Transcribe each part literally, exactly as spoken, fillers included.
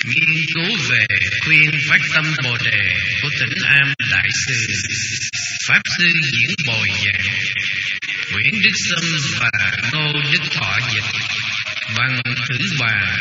Nghiên cứu về khuyên phát tâm Bồ Đề của Tĩnh Am Đại Sư, Pháp Sư Diễn Bồi giảng, Nguyễn Đức Sâm và Ngô Đức Thọ dịch, bằng Thử Bà.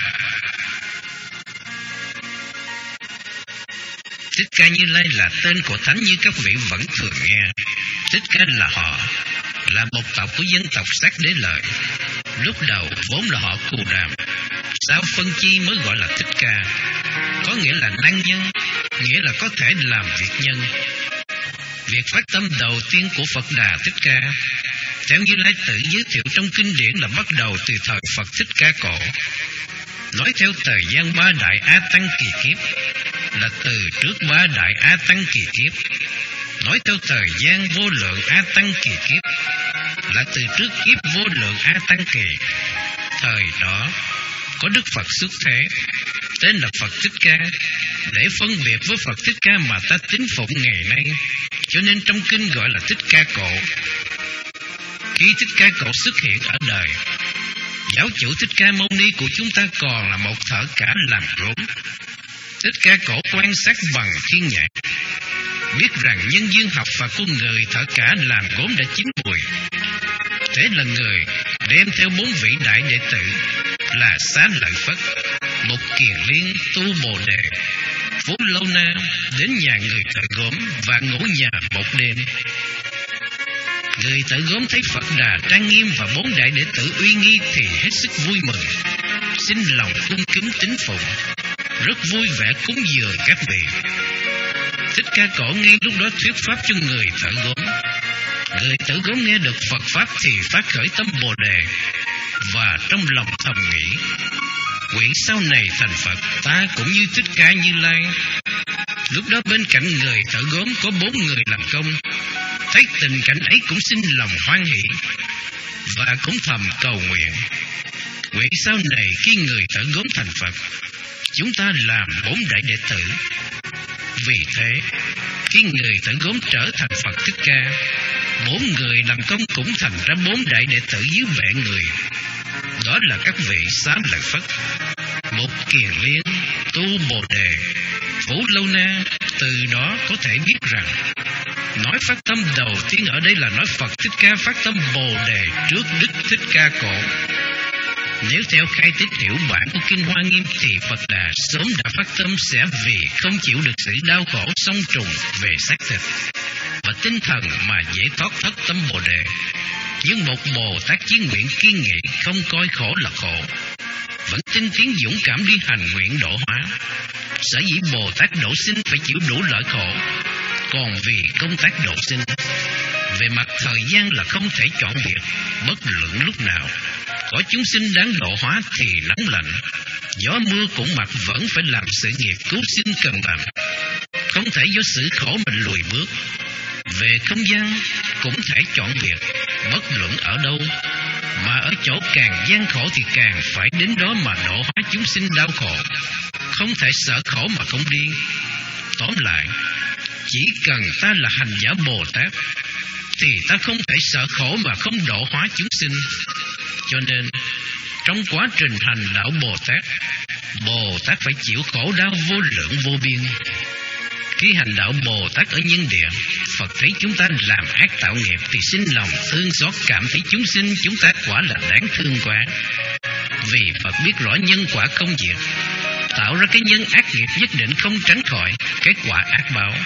Thích Ca Như Lai là tên của Thánh như các vị vẫn thường nghe. Thích Ca là họ, là một tộc của dân tộc Sắc Đế Lợi. Lúc đầu vốn là họ Cù Đàm, sau phân chi mới gọi là Thích Ca, có nghĩa là năng nhân, nghĩa là có thể làm việc nhân. Việc phát tâm đầu tiên của Phật Đà Thích Ca, theo Như Lai tự giới thiệu trong kinh điển, là bắt đầu từ thời Phật Thích Ca cổ. Nói theo thời gian ba đại A Tăng kỳ kiếp, là từ trước ba đại A Tăng kỳ kiếp. Nói theo thời gian vô lượng A Tăng kỳ kiếp, là từ trước kiếp vô lượng A Tăng kỳ. Thời đó có Đức Phật xuất thế, tên là Phật Thích Ca, để phân biệt với Phật Thích Ca mà ta tín phụng ngày nay, cho nên trong kinh gọi là Thích Ca cổ. Khi Thích Ca cổ xuất hiện ở đời, giáo chủ Thích Ca Mâu Ni của chúng ta còn là một thợ cả làm gốm. Thích Ca cổ quan sát bằng thiên nhãn, biết rằng nhân duyên học và của người thợ cả làm gốm đã chín mùi. Thế là người đem theo bốn vị đại đệ tử là Xá Lợi Phất, Mục Kiền Liên, Tu Bồ Đề, Phú Lâu Na đến nhà người thợ gốm và ngủ nhà một đêm. Người thợ gốm thấy Phật Đà trang nghiêm và bốn đại đệ tử uy nghi thì hết sức vui mừng, xin lòng cung kính tín phụng, rất vui vẻ cúng dường các vị. Thích Ca cổ ngay lúc đó thuyết pháp cho người thợ gốm. Người thợ gốm nghe được Phật pháp thì phát khởi tâm Bồ Đề, và trong lòng thầm nghĩ: nguyện sau này thành Phật, ta cũng như Thích Ca Như Lai. Lúc đó bên cạnh người thợ gốm có bốn người làm công, thấy tình cảnh ấy cũng sinh lòng hoan hỷ, và cũng thầm cầu nguyện: nguyện sau này khi người thợ gốm thành Phật, chúng ta làm bốn đại đệ tử. Vì thế, khi người thợ gốm trở thành Phật Thích Ca, bốn người làm công cũng thành ra bốn đại đệ tử dưới bệ người. Đó là các vị Xá Lợi Phất, Mục Kiền Liên, Tu Bồ Đề, Phú Lâu Na. Từ đó có thể biết rằng, nói phát tâm đầu tiên ở đây là nói Phật Thích Ca phát tâm Bồ Đề trước Đức Thích Ca cổ. Nếu theo khai tích hiểu bản của Kinh Hoa Nghiêm thì Phật Đà sớm đã phát tâm sẽ vì không chịu được sự đau khổ song trùng về xác thịt và tinh thần mà dễ thoát thất tâm Bồ Đề. Nhưng một Bồ Tát chí nguyện kiên nghị, không coi khổ là khổ, vẫn tinh tiến dũng cảm đi hành nguyện độ hóa. Sở dĩ Bồ Tát độ sinh phải chịu đủ loại khổ. Còn vì công tác độ sinh, về mặt thời gian là không thể chọn việc, bất luận lúc nào có chúng sinh đáng độ hóa thì nóng lạnh, gió mưa cũng mặc, vẫn phải làm sự nghiệp cứu sinh cần làm. Không thể do sự khổ mình lùi bước. Về không gian cũng thể chọn việc, bất luận ở đâu, mà ở chỗ càng gian khổ thì càng phải đến đó mà độ hóa chúng sinh đau khổ. Không thể sợ khổ mà không đi. Tóm lại, chỉ cần ta là hành giả Bồ Tát thì ta không thể sợ khổ mà không độ hóa chúng sinh. Cho nên, trong quá trình hành đạo Bồ Tát, Bồ Tát phải chịu khổ đau vô lượng vô biên. Khi hành đạo Bồ Tát ở nhân địa, Phật thấy chúng ta làm ác tạo nghiệp thì sinh lòng thương xót, cảm thấy chúng sinh chúng ta quả là đáng thương quá. Vì Phật biết rõ nhân quả không diệt, tạo ra cái nhân ác nghiệp nhất định không tránh khỏi cái quả ác báo.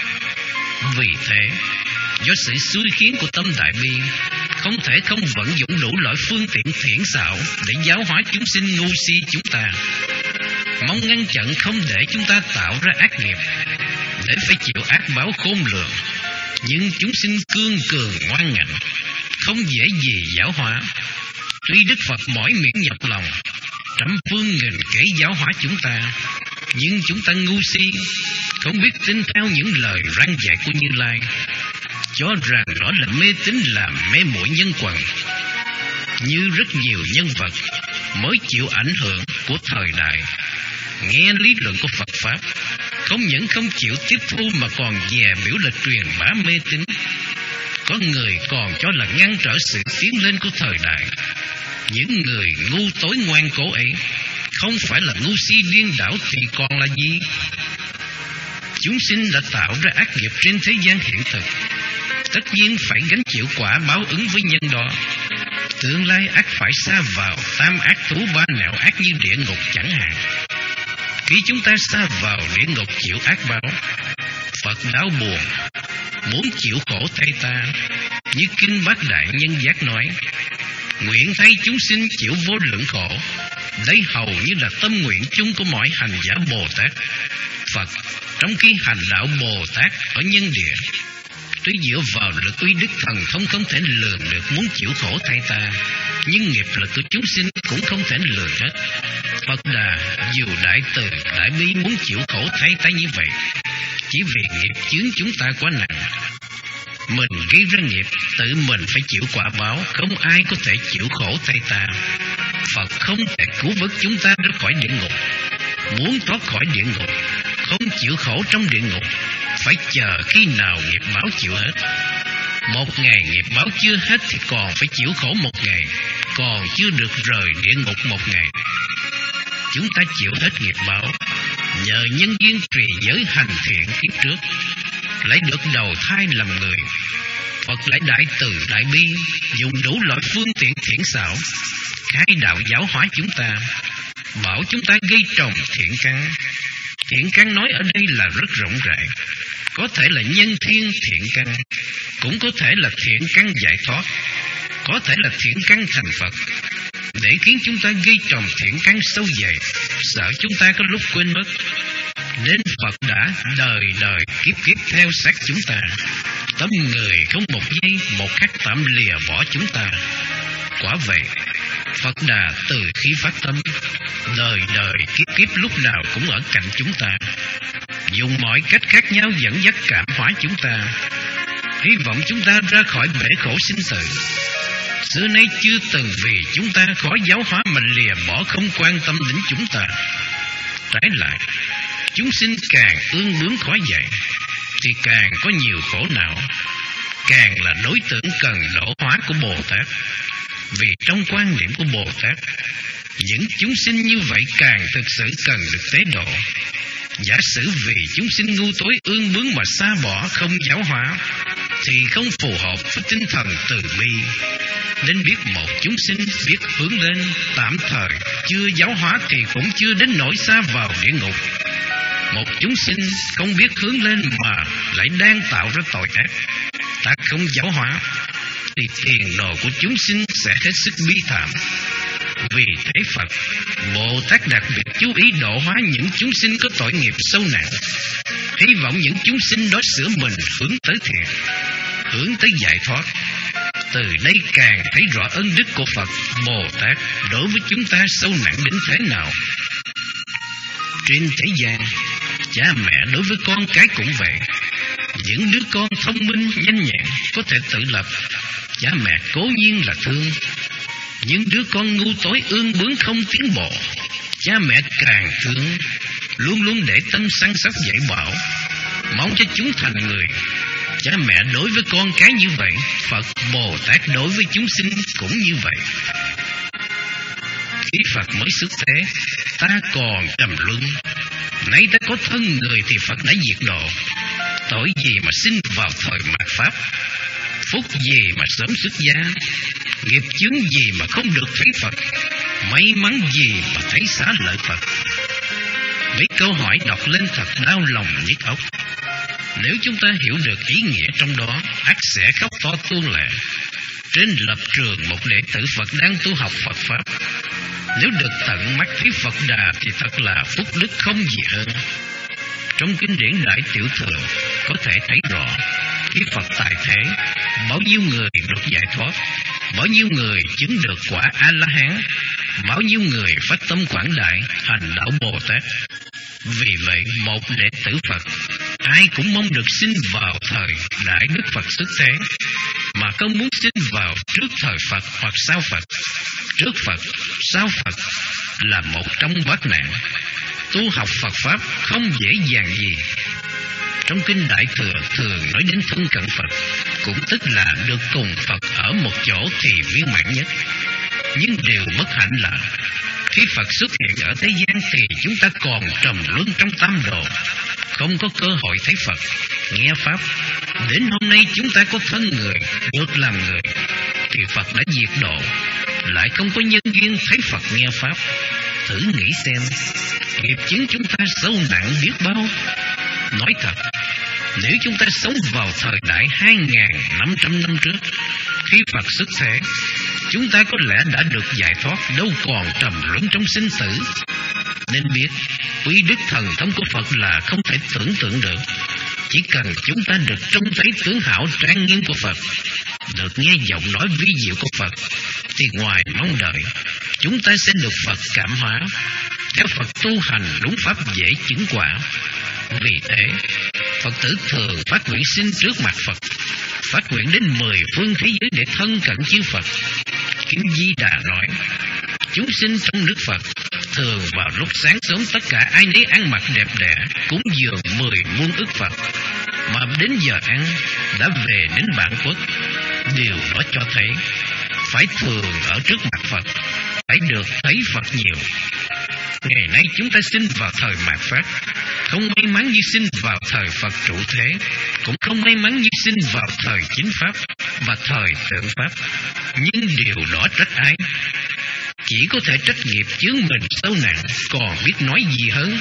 Vì thế, do sự xui khiến của tâm đại bi, không thể không vận dụng đủ loại phương tiện thiện xảo để giáo hóa chúng sinh ngu si chúng ta, mong ngăn chặn không để chúng ta tạo ra ác nghiệp, để phải chịu ác báo khôn lường. Nhưng chúng sinh cương cường ngoan ngạnh, không dễ gì giáo hóa. Tuy Đức Phật mỏi miệng nhập lòng, trăm phương nghìn kế giáo hóa chúng ta, nhưng chúng ta ngu si, không biết tin theo những lời răn dạy của Như Lai, cho rằng đó là mê tín, làm mê muội nhân quần. Như rất nhiều nhân vật mới chịu ảnh hưởng của thời đại, nghe lý luận của Phật Pháp, không những không chịu tiếp thu mà còn dè biểu là truyền bá mê tín. Có người còn cho là ngăn trở sự tiến lên của thời đại. Những người ngu tối ngoan cố ấy không phải là ngu si điên đảo thì còn là gì? Chúng sinh đã tạo ra ác nghiệp trên thế gian hiện thực, tất nhiên phải gánh chịu quả báo ứng với nhân đó. Tương lai ác phải sa vào tam ác thú ba nẻo ác như địa ngục chẳng hạn. Khi chúng ta sa vào địa ngục chịu ác báo, Phật đau buồn, muốn chịu khổ thay ta, như Kinh Bát Đại Nhân Giác nói: nguyện thay chúng sinh chịu vô lượng khổ. Đây hầu như là tâm nguyện chung của mọi hành giả Bồ Tát. Phật trong khi hành đạo Bồ Tát ở nhân địa, tuy dựa vào lực uy đức thần thông không thể lường được muốn chịu khổ thay ta, nhưng nghiệp lực của chúng sinh cũng không thể lường hết. Phật Đà dù đại từ đại bi muốn chịu khổ thay ta như vậy, chỉ vì nghiệp chướng chúng ta quá nặng. Mình gây ra nghiệp, tự mình phải chịu quả báo, không ai có thể chịu khổ thay ta. Phật không thể cứu vớt chúng ta ra khỏi địa ngục. Muốn thoát khỏi địa ngục, không chịu khổ trong địa ngục, phải chờ khi nào nghiệp báo chịu hết. Một ngày nghiệp báo chưa hết thì còn phải chịu khổ một ngày, còn chưa được rời địa ngục một ngày. Chúng ta chịu hết nghiệp báo, nhờ nhân duyên trì giới hành thiện kiếp trước, lại được đầu thai làm người. Phật lại đại từ đại bi, dùng đủ loại phương tiện thiện xảo, khai đạo giáo hóa chúng ta, bảo chúng ta gây trồng thiện căn. Thiện căn nói ở đây là rất rộng rãi, có thể là nhân thiên thiện căn, cũng có thể là thiện căn giải thoát, có thể là thiện căn thành Phật, để khiến chúng ta gây trồng thiện căn sâu dày, sợ chúng ta có lúc quên mất. Nên Phật đã đời đời kiếp kiếp theo sát chúng ta, tâm người không một giây một khắc tạm lìa bỏ chúng ta. Quả vậy, Phật Đà từ khi phát tâm, đời đời kiếp kiếp lúc nào cũng ở cạnh chúng ta, dùng mọi cách khác nhau dẫn dắt cảm hóa chúng ta, hy vọng chúng ta ra khỏi bể khổ sinh tử. Xưa nay chưa từng vì chúng ta khó giáo hóa mà lìa bỏ không quan tâm đến chúng ta. Trái lại, chúng sinh càng ương bướng khó dạy, thì càng có nhiều khổ não, càng là đối tượng cần độ hóa của Bồ Tát. Vì trong quan niệm của Bồ Tát, những chúng sinh như vậy càng thực sự cần được tế độ. Giả sử vì chúng sinh ngu tối ương bướng mà xa bỏ không giáo hóa, thì không phù hợp với tinh thần từ bi. Nên biết một chúng sinh biết hướng lên, tạm thời chưa giáo hóa thì cũng chưa đến nỗi xa vào địa ngục. Một chúng sinh không biết hướng lên mà lại đang tạo ra tội ác, ta không giáo hóa, thì tiền đồ của chúng sinh sẽ hết sức bi thảm. Vì thế Phật, Bồ Tát đặc biệt chú ý độ hóa những chúng sinh có tội nghiệp sâu nặng, hy vọng những chúng sinh đó sửa mình hướng tới thiện, hướng tới giải thoát. Từ đây càng thấy rõ ân đức của Phật Bồ Tát đối với chúng ta sâu nặng đến thế nào. Trên thế gian, cha mẹ đối với con cái cũng vậy. Những đứa con thông minh, nhanh nhẹn, có thể tự lập, cha mẹ cố nhiên là thương. Những đứa con ngu tối ương bướng không tiến bộ, cha mẹ càng thương, luôn luôn để tâm săn sóc dạy bảo, mong cho chúng thành người. Cha mẹ đối với con cái như vậy, Phật Bồ Tát đối với chúng sinh cũng như vậy. Khi Phật mới xuất thế, ta còn trầm luân, nay ta có thân người thì Phật đã diệt độ. Tội gì mà sinh vào thời mạt Pháp, phúc gì mà sớm xuất gia, nghiệp chướng gì mà không được thấy Phật, may mắn gì mà thấy xá lợi Phật. Mấy câu hỏi đọc lên thật đau lòng nhức óc. Nếu chúng ta hiểu được ý nghĩa trong đó, ắt sẽ khóc to tuôn lệ. Trên lập trường một đệ tử Phật đang tu học Phật Pháp, nếu được tận mắt thấy Phật Đà thì thật là phúc đức không gì hơn. Trong kinh điển Đại Tiểu Thừa có thể thấy rõ, khi Phật tại thế, bao nhiêu người được giải thoát, bao nhiêu người chứng được quả A-la-hán, bao nhiêu người phát tâm quảng đại, hành đạo Bồ Tát. Vì vậy, một đệ tử Phật, ai cũng mong được sinh vào thời Đại Đức Phật xuất thế, mà không muốn sinh vào trước thời Phật hoặc sau Phật. Trước Phật, sau Phật là một trong bát nạn. Tu học Phật Pháp không dễ dàng gì. Trong kinh Đại Thừa thường nói đến thân cận Phật, cũng tức là được cùng Phật ở một chỗ thì viên mãn nhất. Nhưng điều bất hạnh là Khi Phật xuất hiện ở thế gian thì chúng ta còn trầm luân trong tam đồ, không có cơ hội thấy Phật, nghe Pháp. Đến hôm nay chúng ta có thân người, được làm người, thì Phật đã diệt độ, lại không có nhân duyên thấy Phật nghe Pháp. Thử nghĩ xem, nghiệp chướng chúng ta sâu nặng biết bao. Nói thật, nếu chúng ta sống vào thời đại hai nghìn năm trăm năm trước, khi Phật xuất thế, chúng ta có lẽ đã được giải thoát, đâu còn trầm luân trong sinh tử. Nên biết, uy đức thần thông của Phật là không thể tưởng tượng được. Chỉ cần chúng ta được trông thấy tướng hảo trang nghiêm của Phật, được nghe giọng nói vi diệu của Phật, thì ngoài mong đợi, chúng ta sẽ được Phật cảm hóa. Theo Phật tu hành đúng pháp dễ chứng quả. Vì thế, Phật tử thường phát nguyện xin trước mặt Phật, phát nguyện đến mười phương thế giới để thân cận chư Phật. Kinh Di Đà nói, chúng sinh trong nước Phật thường vào lúc sáng sớm tất cả ai nấy ăn mặc đẹp đẽ, cúng dường mười muôn ức Phật, mà đến giờ ăn đã về đến bản quốc. Điều đó cho thấy phải thường ở trước mặt Phật, phải được thấy Phật nhiều. Ngày nay chúng ta sinh vào thời mạt Pháp, không may mắn như sinh vào thời Phật trụ thế, cũng không may mắn như sinh vào thời chính Pháp và thời tượng Pháp. Nhưng điều đó trách ai? Chỉ có thể trách nghiệp chướng mình sâu nặng, còn biết nói gì hơn.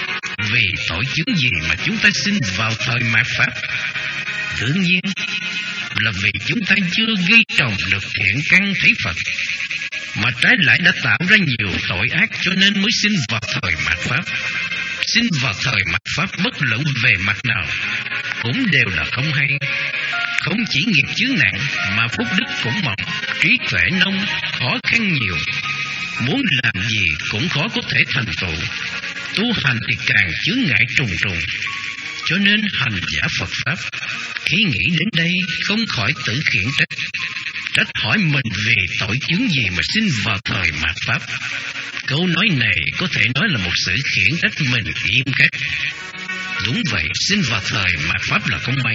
Vì tội chướng gì mà chúng ta sinh vào thời mạt Pháp? Đương nhiên là vì chúng ta chưa ghi trồng được thiện căn thấy Phật, mà trái lại đã tạo ra nhiều tội ác, cho nên mới sinh vào thời mạt Pháp. Sinh vào thời mạt Pháp bất luận về mặt nào cũng đều là không hay. Không chỉ nghiệp chướng nặng mà phúc đức cũng mỏng, trí tuệ nông, khó khăn nhiều. Muốn làm gì cũng khó có thể thành tựu. Tu hành thì càng chướng ngại trùng trùng. Cho nên hành giả Phật Pháp khi nghĩ đến đây không khỏi tự khiển trách, trách hỏi mình vì tội chướng gì mà sinh vào thời mạt Pháp. Câu nói này có thể nói là một sự khiển trách mình nghiêm khắc. Đúng vậy, sinh vào thời mạt Pháp là không may.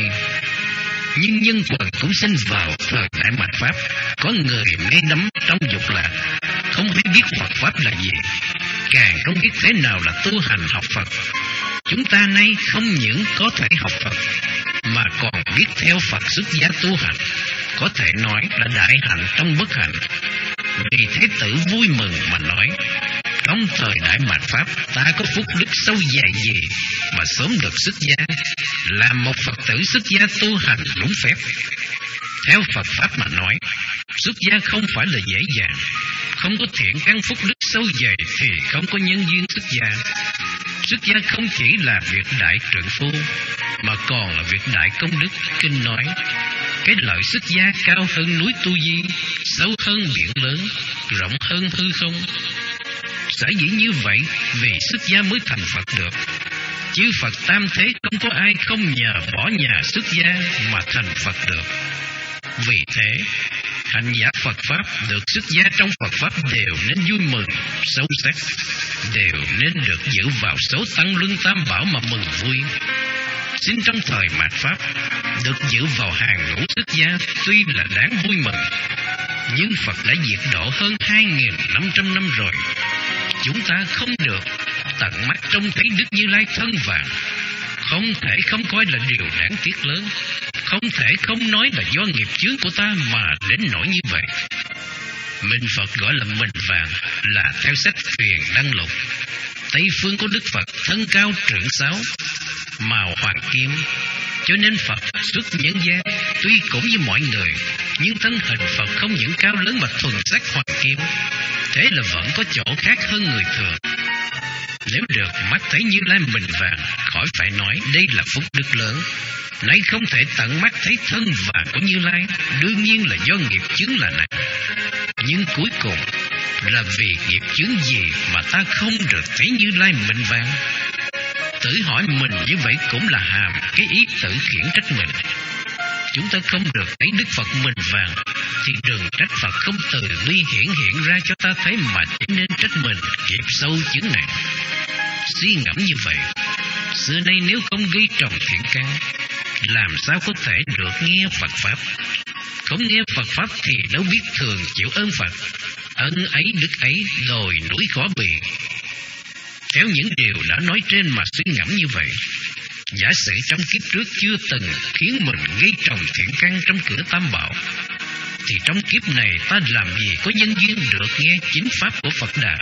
Nhưng nhân quần cũng sinh vào thời đại mạt Pháp. Có người mê đắm trong dục lạc, không hay biết Phật Pháp là gì, càng không biết thế nào là tu hành học Phật. Chúng ta nay không những có thể học Phật, mà còn biết theo Phật xuất gia tu hành, có thể nói là đại hạnh trong bất hạnh. Vì Thế Tử vui mừng mà nói, trong thời đại mạt Pháp, ta có phúc đức sâu dày gì mà sớm được xuất gia, làm một Phật tử xuất gia tu hành đúng phép. Theo Phật Pháp mà nói, xuất gia không phải là dễ dàng. Không có thiện căn phúc đức sâu dày thì không có nhân duyên xuất gia. Xuất gia không chỉ là việc đại trượng phu, mà còn là việc đại công đức. Kinh nói, cái lợi xuất gia cao hơn núi Tu Di, sâu hơn biển lớn, rộng hơn hư không. Sở dĩ như vậy, vì xuất gia mới thành Phật được. Chư Phật tam thế không có ai không nhờ bỏ nhà xuất gia mà thành Phật được. Vì thế, hành giả Phật Pháp được xuất gia trong Phật Pháp đều nên vui mừng, sâu sắc, đều nên được giữ vào số tăng luân tam bảo mà mừng vui. Sinh trong thời mạt Pháp, được giữ vào hàng ngũ xuất gia tuy là đáng vui mừng, nhưng Phật đã diệt độ hơn hai nghìn năm trăm năm rồi. Chúng ta không được tận mắt trông thấy Đức Như Lai thân vàng, không thể không coi là điều đáng tiếc lớn. Không thể không nói là do nghiệp chướng của ta mà đến nỗi như vậy. Mình Phật gọi là mình vàng là theo sách Truyền Đăng Lục. Tây phương có Đức Phật thân cao trượng sáu, màu hoàng kim, cho nên Phật xuất nhân gian. Tuy cũng như mọi người, nhưng thân hình Phật không những cao lớn mà thuần sắc hoàng kim, thế là vẫn có chỗ khác hơn người thường. Nếu được mắt thấy Như Lai mình vàng, khỏi phải nói đây là phúc đức lớn. Nay không thể tận mắt thấy thân vàng của Như Lai, đương nhiên là do nghiệp chướng là nặng. Nhưng cuối cùng là vì nghiệp chướng gì mà ta không được thấy Như Lai mình vàng? Tự hỏi mình như vậy cũng là hàm cái ý tự khiển trách mình. Chúng ta không được thấy Đức Phật mình vàng thì đừng trách Phật không từ bi hiển hiện ra cho ta thấy, mà chỉ nên trách mình nghiệp sâu chướng nặng. Suy ngẫm như vậy, xưa nay nếu không ghi trồng thiện căn, làm sao có thể được nghe Phật Pháp? Không nghe Phật Pháp thì đâu biết thường chịu ơn Phật. ân ấy đức ấy, đồi núi khó bì. Theo những điều đã nói trên mà suy ngẫm như vậy, giả sử trong kiếp trước chưa từng khiến mình gây trồng thiện căn trong cửa tam bảo, thì trong kiếp này ta làm gì có nhân duyên được nghe chính pháp của Phật Đà.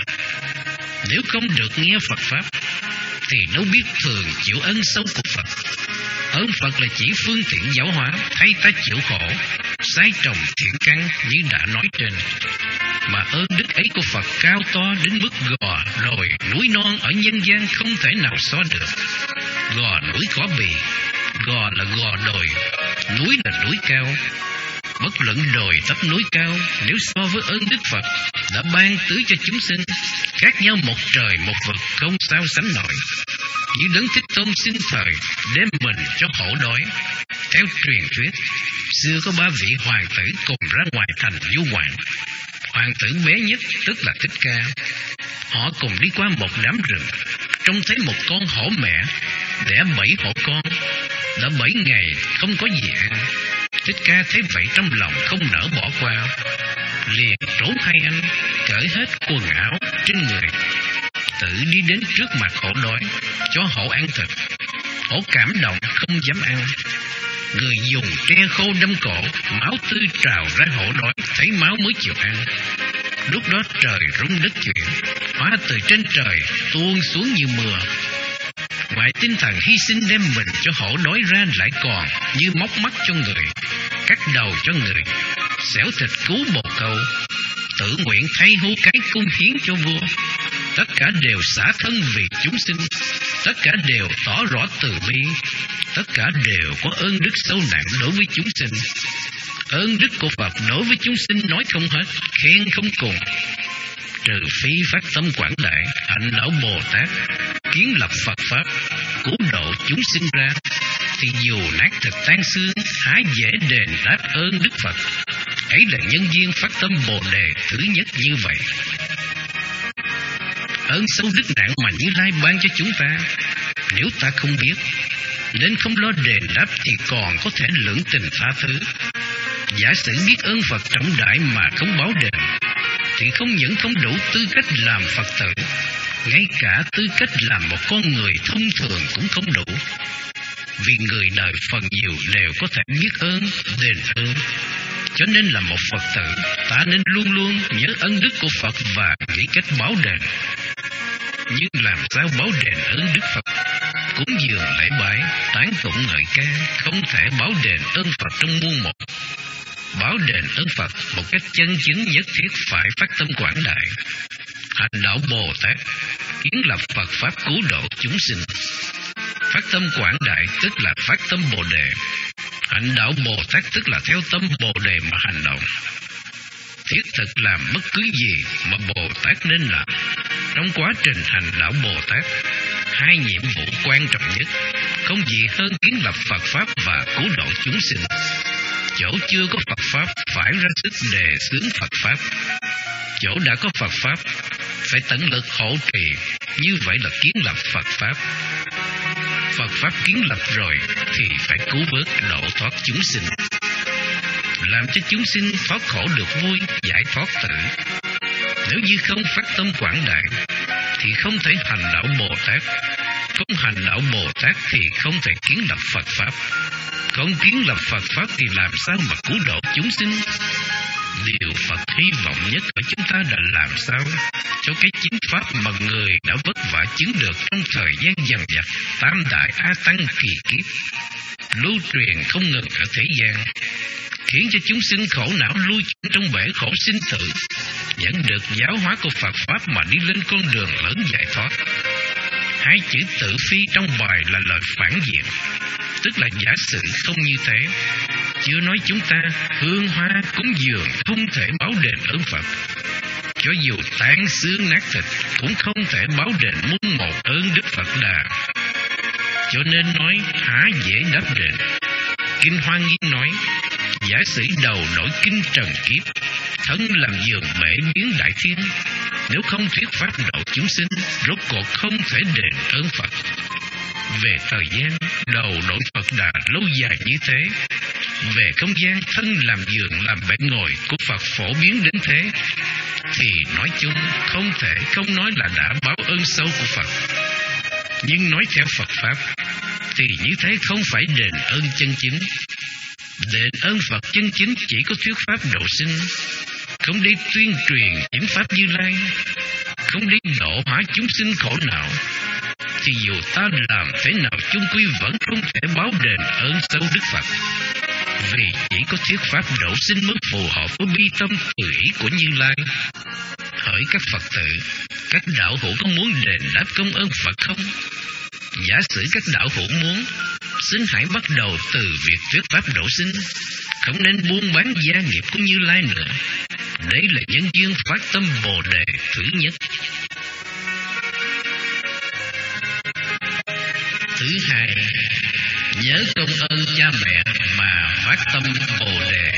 Nếu không được nghe Phật pháp, thì đâu biết thường chịu ân sâu của Phật. Ơn Phật là chỉ phương tiện giáo hóa, thay ta chịu khổ, sai trồng thiện căn như đã nói trên. Mà ơn đức ấy của Phật cao to đến mức gò đồi núi non ở nhân gian không thể nào so được. Gò núi khó bì, gò là gò đồi, núi là núi cao. Bất luận đồi thấp núi cao, nếu so với ơn đức Phật đã ban tưới cho chúng sinh, khác nhau một trời một vực, không sao sánh nổi. Như Đấng Thích Tôn sinh thời đem mình cho khổ đói. Theo truyền thuyết, xưa có ba vị hoàng tử cùng ra ngoài thành du ngoạn. Hoàng tử bé nhất tức là Thích Ca. Họ cùng đi qua một đám rừng, trông thấy một con hổ mẹ đẻ bảy hổ con. Đã bảy ngày không có gì ăn. Thích Ca thấy vậy trong lòng không nỡ bỏ qua, liền trốn hai anh, cởi hết quần áo trên người, tự đi đến trước mặt hổ đói, cho hổ ăn thịt. Hổ cảm động không dám ăn. Người dùng tre khô đâm cổ, máu tươi trào ra, hổ đói thấy máu mới chịu ăn. Lúc đó trời rung đất chuyển, hóa từ trên trời tuôn xuống như mưa. Ngoài tinh thần hy sinh đem mình cho hổ đói ra, lại còn như móc mắt cho người, cắt đầu cho người, xẻo thịt cứu bồ câu, tự nguyện thay hú cái cung hiến cho vua. Tất cả đều xả thân vì chúng sinh, tất cả đều tỏ rõ từ bi, tất cả đều có ơn đức sâu nặng đối với chúng sinh. Ơn đức của Phật đối với chúng sinh nói không hết, khen không cùng. Trừ phi phát tâm quảng đại, hạnh lão Bồ Tát, kiến lập Phật pháp, cứu độ chúng sinh ra, thì dù nát thịt tan xương, há dễ đền đáp ơn đức Phật. Ấy là nhân duyên phát tâm Bồ Đề thứ nhất như vậy. Ơn sâu đức nặng mà Như Lai ban cho chúng ta, nếu ta không biết, nên không lo đền đáp, thì còn có thể lưỡng tình tha thứ. Giả sử biết ơn Phật trọng đại mà không báo đền, thì không những không đủ tư cách làm Phật tử, ngay cả tư cách làm một con người thông thường cũng không đủ. Vì người đời phần nhiều đều có thể biết ơn, đền ơn. Cho nên là một Phật tử, ta nên luôn luôn nhớ ân đức của Phật và nghĩ cách báo đền. Nhưng làm sao báo đền ơn đức Phật? Cúng dường lễ bái, tán tụng ngợi ca, không thể báo đền ơn Phật trong muôn một. Báo đền ơn Phật một cách chân chính nhất thiết phải phát tâm quảng đại, hành đạo Bồ Tát, kiến lập Phật pháp cứu độ chúng sinh. Phát tâm quảng đại tức là phát tâm Bồ Đề, hành đạo Bồ Tát tức là theo tâm Bồ Đề mà hành động. Thiết thực làm bất cứ gì mà Bồ Tát nên làm. Trong quá trình hành đạo Bồ Tát, hai nhiệm vụ quan trọng nhất không gì hơn kiến lập Phật pháp và cứu độ chúng sinh. Chỗ chưa có Phật pháp phải ra sức đề xướng Phật pháp. Chỗ đã có Phật pháp phải tận lực hộ trì, như vậy là kiến lập Phật pháp. Phật pháp kiến lập rồi thì phải cứu vớt độ thoát chúng sinh, làm cho chúng sinh thoát khổ được vui, giải thoát tử. Nếu như không phát tâm quảng đại thì không thể hành đạo Bồ Tát, không hành đạo Bồ Tát thì không thể kiến lập Phật pháp. Không kiến lập Phật pháp thì làm sao mà cứu độ chúng sinh? Điều Phật hy vọng nhất ở chúng ta là làm sao cho cái chính pháp mà người đã vất vả chứng được trong thời gian dằn vặt tam đại A Tăng kỳ kiếp, lưu truyền không ngừng ở thế gian, khiến cho chúng sinh khổ não lui chuyển trong bể khổ sinh tử, nhận được giáo hóa của Phật pháp mà đi lên con đường lớn giải thoát. Hai chữ tự phi trong bài là lời phản diện, tức là giả sử không như thế. Chưa nói chúng ta hương hoa cúng dường không thể báo đền ơn Phật, cho dù tan xương nát thịt cũng không thể báo đền muôn một ơn Đức Phật Đà. Cho nên nói há dễ đáp đền. Kinh Hoa Nghiêm nói, giả sử đầu đổi kinh trần kiếp, thân làm giường mễ biến đại thiên, nếu không thuyết pháp độ chúng sinh, rốt cuộc không thể đền ơn Phật. Về thời gian, đầu đổi Phật Đà lâu dài như thế. Về không gian, thân làm giường làm bệ ngồi của Phật phổ biến đến thế. thì nói chung không thể không nói là đã báo ơn sâu của Phật. Nhưng nói theo Phật Pháp thì như thế không phải đền ơn chân chính. Đền ơn Phật chân chính chỉ có thuyết Pháp độ sinh, không đi tuyên truyền những Pháp Như Lai, không đi độ hóa chúng sinh khổ não, thì dù ta làm thế nào chung quy vẫn không thể báo đền ơn sâu Đức Phật. Vì chỉ có thuyết Pháp độ sinh mới phù hợp với bi tâm từ ý của Như Lai. Hỡi các Phật tử, các đạo hữu có muốn đền đáp công ơn Phật không? Giả sử các đạo hữu muốn, xin hãy bắt đầu từ việc thuyết Pháp độ sinh, không nên buôn bán gia nghiệp của Như Lai nữa. Đấy là nhân duyên phát tâm Bồ Đề thứ nhất. Thứ hai, nhớ công ơn cha mẹ mà phát tâm Bồ Đề.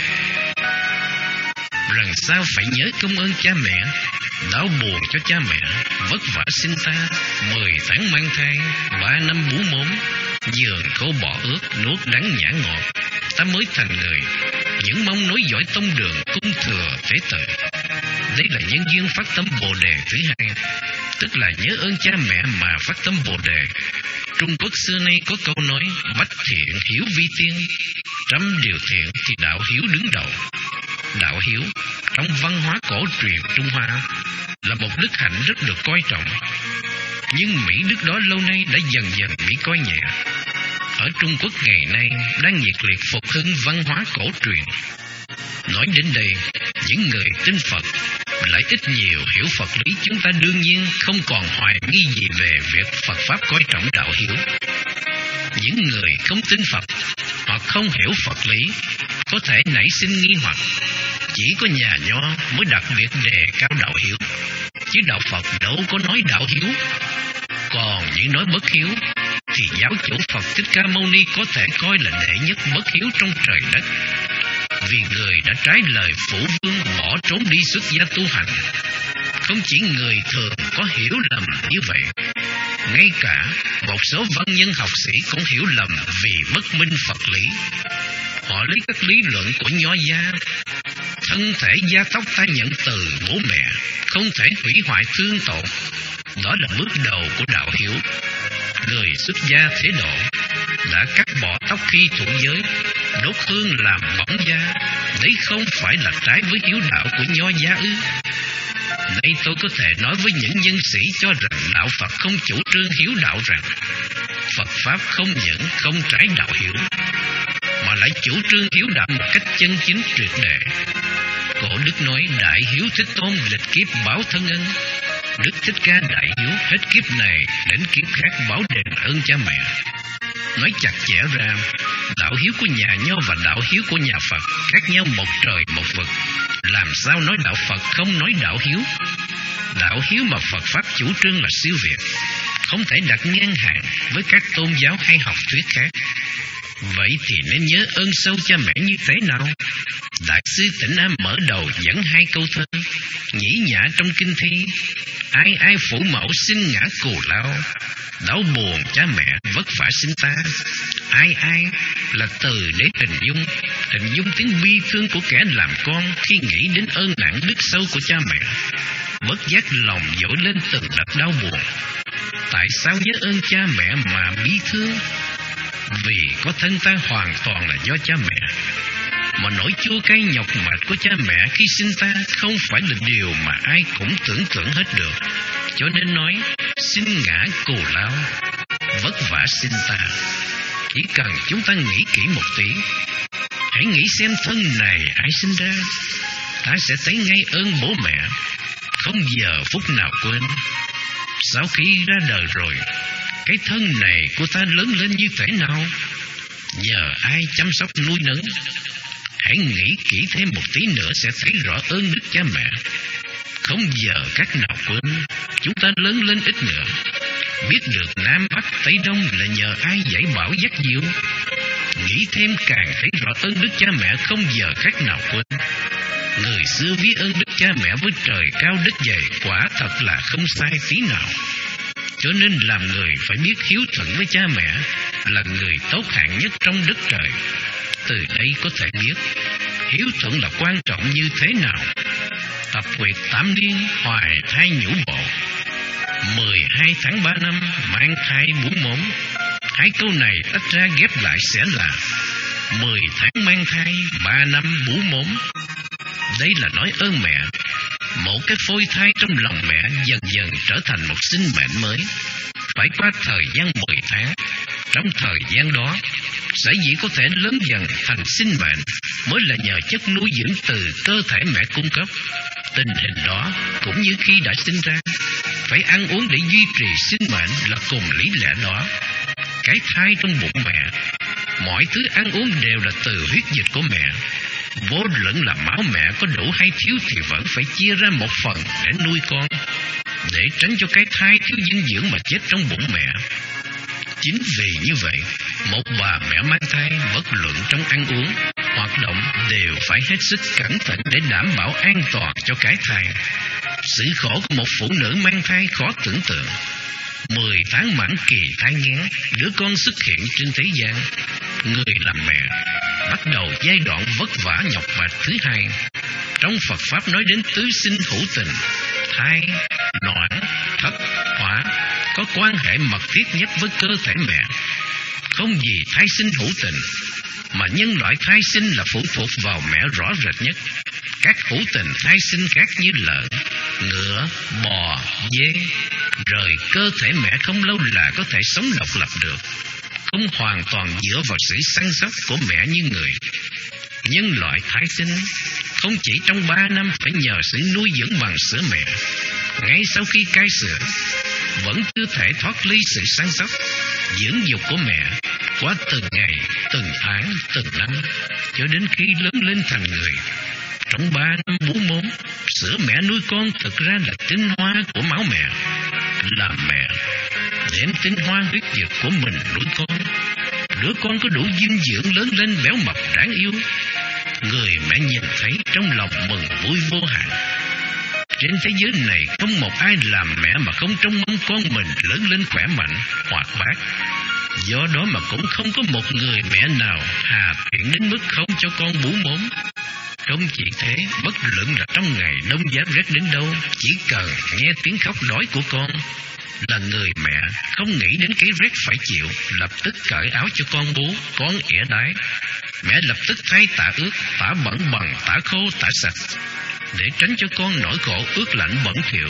Rằng sao phải nhớ công ơn cha mẹ? Đau buồn cho cha mẹ, vất vả sinh ta, mười tháng mang thai, ba năm bú mốm, giường khô bỏ ướt, nuốt đắng nhả ngọt, ta mới thành người. Những mong nối dõi tông đường cung thừa thế tử. Đây là nhân duyên phát tâm Bồ Đề thứ hai, tức là nhớ ơn cha mẹ mà phát tâm Bồ Đề. Trung Quốc xưa nay có câu nói bách thiện hiếu vi tiên, trăm điều thiện thì đạo hiếu đứng đầu. Đạo hiếu trong văn hóa cổ truyền Trung Hoa là một đức hạnh rất được coi trọng, nhưng Mỹ Đức đó lâu nay đã dần dần bị coi nhẹ. Ở Trung Quốc ngày nay đang nhiệt liệt phục hưng văn hóa cổ truyền. Nói đến đây, những người tin Phật lại ít nhiều hiểu Phật lý, chúng ta đương nhiên không còn hoài nghi gì về việc Phật Pháp coi trọng đạo hiếu. Những người không tin Phật hoặc không hiểu Phật lý có thể nảy sinh nghi hoặc, chỉ có nhà Nho mới đặt việc đề cao đạo hiếu, chứ đạo Phật đâu có nói đạo hiếu. Còn những nói bất hiếu thì giáo chủ Phật Thích Ca Mâu Ni có thể coi là đệ nhất bất hiếu trong trời đất, vì người đã trái lời phụ vương bỏ trốn đi xuất gia tu hành. Không chỉ người thường có hiểu lầm như vậy, ngay cả một số văn nhân học sĩ cũng hiểu lầm vì bất minh Phật lý. Họ lấy các lý luận của Nho gia, thân thể da tóc ta nhận từ bố mẹ, không thể hủy hoại thương tổn, đó là bước đầu của đạo hiếu. Người xuất gia thế độ đã cắt bỏ tóc khi thụ giới, đốt hương làm bỏng da, đấy không phải là trái với hiếu đạo của Nho gia ư? Đây tôi có thể nói với những nhân sĩ cho rằng đạo Phật không chủ trương hiếu đạo rằng Phật Pháp không những không trái đạo hiếu, mà lại chủ trương hiếu đạo một cách chân chính triệt để. Cổ Đức nói Đại Hiếu Thích Tôn lịch kiếp báo thân ân. Đức Thích Ca đại hiếu hết kiếp này đến kiếp khác báo đền ơn cha mẹ. Nói chặt chẽ ra, đạo hiếu của nhà Nho và đạo hiếu của nhà Phật khác nhau một trời một vực. Làm sao nói đạo Phật không nói đạo hiếu? Đạo hiếu mà Phật Pháp chủ trương là siêu việt, không thể đặt ngang hàng với các tôn giáo hay học thuyết khác. Vậy thì nên nhớ ơn sâu cha mẹ như thế nào? Đại sư Tịnh Am mở đầu dẫn hai câu thơ nhĩ nhã trong kinh thi: ai ai phụ mẫu sinh ngã cù lao, đau buồn cha mẹ vất vả sinh ta. Ai ai là từ để hình dung, hình dung tiếng bi thương của kẻ làm con khi nghĩ đến ơn nặng đức sâu của cha mẹ. Bất giác lòng dội lên từng đợt đau buồn. Tại sao nhớ ơn cha mẹ mà bi thương? Vì có thân ta hoàn toàn là do cha mẹ, mà nỗi chua cay nhọc mệt của cha mẹ khi sinh ta không phải là điều mà ai cũng tưởng tượng hết được. Cho nên nói sinh ngã cù lao, vất vả sinh ta. Chỉ cần chúng ta nghĩ kỹ một tí, hãy nghĩ xem thân này ai sinh ra, ta sẽ thấy ngay ơn bố mẹ, không giờ phút nào quên. Sau khi ra đời rồi, cái thân này của ta lớn lên như thế nào, nhờ ai chăm sóc nuôi nấng. Hãy nghĩ kỹ thêm một tí nữa sẽ thấy rõ ơn đức cha mẹ, không giờ các nào quên. Chúng ta lớn lên ít nữa, biết được Nam Bắc Tây Đông là nhờ ai dạy bảo dắt dìu. Nghĩ thêm càng thấy rõ ơn đức cha mẹ không giờ các nào quên. Người xưa ví ơn đức cha mẹ với trời cao đất dày, quả thật là không sai tí nào. Cho nên làm người phải biết hiếu thuận với cha mẹ là người tốt hạng nhất trong đất trời. Từ đây có thể biết hiếu thuận là quan trọng như thế nào. thập quyệt tám niên hoài thai nhũ bộ, mười hai tháng ba năm mang thai bú mốm. Hai câu này tách ra ghép lại sẽ là mười tháng mang thai, ba năm bú mốm. Đây là nói ơn mẹ. Một cái phôi thai trong lòng mẹ dần dần trở thành một sinh mệnh mới. Phải qua thời gian mười tháng. Trong thời gian đó, sở dĩ có thể lớn dần thành sinh mệnh mới là nhờ chất nuôi dưỡng từ cơ thể mẹ cung cấp. Tình hình đó cũng như khi đã sinh ra, phải ăn uống để duy trì sinh mệnh là cùng lý lẽ đó. Cái thai trong bụng mẹ, mọi thứ ăn uống đều là từ huyết dịch của mẹ. Vô luận là máu mẹ có đủ hay thiếu thì vẫn phải chia ra một phần để nuôi con, để tránh cho cái thai thiếu dinh dưỡng mà chết trong bụng mẹ. Chính vì như vậy, một bà mẹ mang thai bất luận trong ăn uống, hoạt động đều phải hết sức cẩn thận để đảm bảo an toàn cho cái thai. Sự khổ của một phụ nữ mang thai khó tưởng tượng. Mười tháng mãn kỳ thai nghén, đứa con xuất hiện trên thế gian. Người làm mẹ bắt đầu giai đoạn vất vả nhọc mệt thứ hai. Trong Phật Pháp nói đến tứ sinh hữu tình, thai, noãn, thất, hỏa có quan hệ mật thiết nhất với cơ thể mẹ. Không gì thai sinh hữu tình, mà nhân loại thai sinh là phụ thuộc vào mẹ rõ rệt nhất. Các hữu tình thai sinh khác như lợn, ngựa, bò, dê rời cơ thể mẹ không lâu là có thể sống độc lập được, không hoàn toàn dựa vào sự săn sóc của mẹ như người. Nhân loại thai sinh không chỉ trong ba năm phải nhờ sự nuôi dưỡng bằng sữa mẹ, ngay sau khi cai sữa vẫn chưa thể thoát ly sự săn sóc, dưỡng dục của mẹ qua từng ngày, từng tháng, từng năm, cho đến khi lớn lên thành người. Trong ba năm bú mốm, sữa mẹ nuôi con thực ra là tinh hoa của máu mẹ. Làm mẹ đem tinh hoa huyết dịch của mình nuôi con, đứa con có đủ dinh dưỡng lớn lên béo mập đáng yêu. Người mẹ nhìn thấy trong lòng mừng vui vô hạn. Trên thế giới này không một ai làm mẹ mà không trông mong con mình lớn lên khỏe mạnh, hoạt bát. Do đó mà cũng không có một người mẹ nào hà tiện đến mức không cho con bú mốm. Không chỉ thế, bất luận là trong ngày đông giá rét đến đâu, chỉ cần nghe tiếng khóc đói của con là người mẹ không nghĩ đến cái rét phải chịu, lập tức cởi áo cho con bú. Con ỉa đái, mẹ lập tức thay tả ướt, tả bẩn bằng tả khô, tả sạch, để tránh cho con nỗi khổ ướt lạnh bẩn thỉu.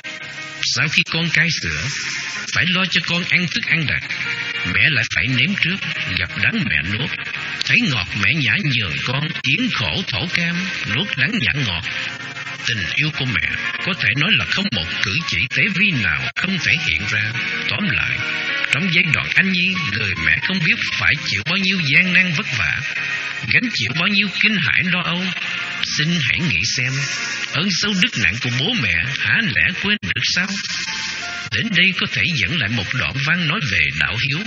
Sau khi con cai sữa, phải lo cho con ăn thức ăn đặc, mẹ lại phải nếm trước, gặp đắng mẹ nuốt. Thấy ngọt mẹ nhã nhường con, yến khổ thổ cam, nuốt đắng nhã ngọt. Tình yêu của mẹ có thể nói là không một cử chỉ tế vi nào không thể hiện ra. Tóm lại, trong giai đoạn anh nhi, người mẹ không biết phải chịu bao nhiêu gian nan vất vả, gánh chịu bao nhiêu kinh hãi lo âu. Xin hãy nghĩ xem, ơn sâu đức nặng của bố mẹ há lẽ quên được sao? Đến đây có thể dẫn lại một đoạn văn nói về đạo hiếu.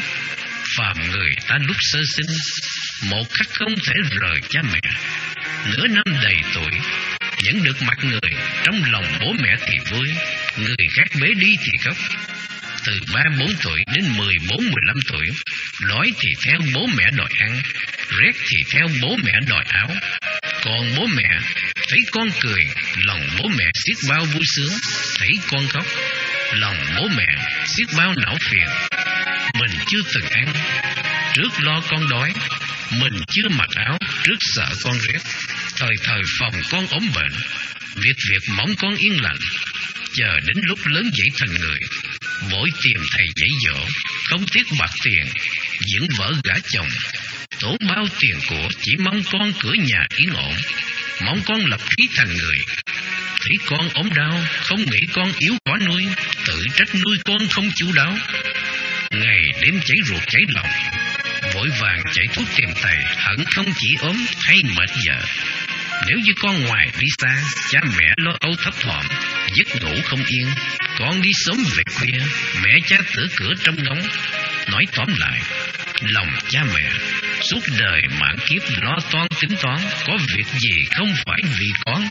Phàm người ta lúc sơ sinh, một khắc không thể rời cha mẹ. Nửa năm đầy tuổi, nhận được mặt người, trong lòng bố mẹ thì vui, người khác bế đi thì khóc. Từ ba bốn tuổi đến mười bốn mười lăm tuổi, đói thì theo bố mẹ đòi ăn, rét thì theo bố mẹ đòi áo. Còn bố mẹ thấy con cười, lòng bố mẹ xiết bao vui sướng. Thấy con khóc, lòng bố mẹ xiết bao não phiền. Mình chưa từng ăn, trước lo con đói. Mình chưa mặc áo, trước sợ con rét. Thời thời phòng con ốm bệnh, việc việc mong con yên lành. Chờ đến lúc lớn dậy thành người, vội tìm thầy dạy dỗ, không tiếc bạc tiền, dưỡng vợ gả chồng, tốn bao tiền của, chỉ mong con cửa nhà yên ổn, mong con lập khí thành người. Thấy con ốm đau, không nghĩ con yếu khó nuôi, tự trách nuôi con không chu đáo. Ngày đêm cháy ruột cháy lòng, vội vàng chạy thuốc tìm thầy, hận không chỉ ốm hay mệt vợ. Nếu như con ngoài đi xa, cha mẹ lo âu thấp thỏm, giấc ngủ không yên. Con đi sớm về khuya, mẹ cha tử cửa trông ngóng. Nói tóm lại, lòng cha mẹ suốt đời mãn kiếp lo toan tính toán, có việc gì không phải vì con.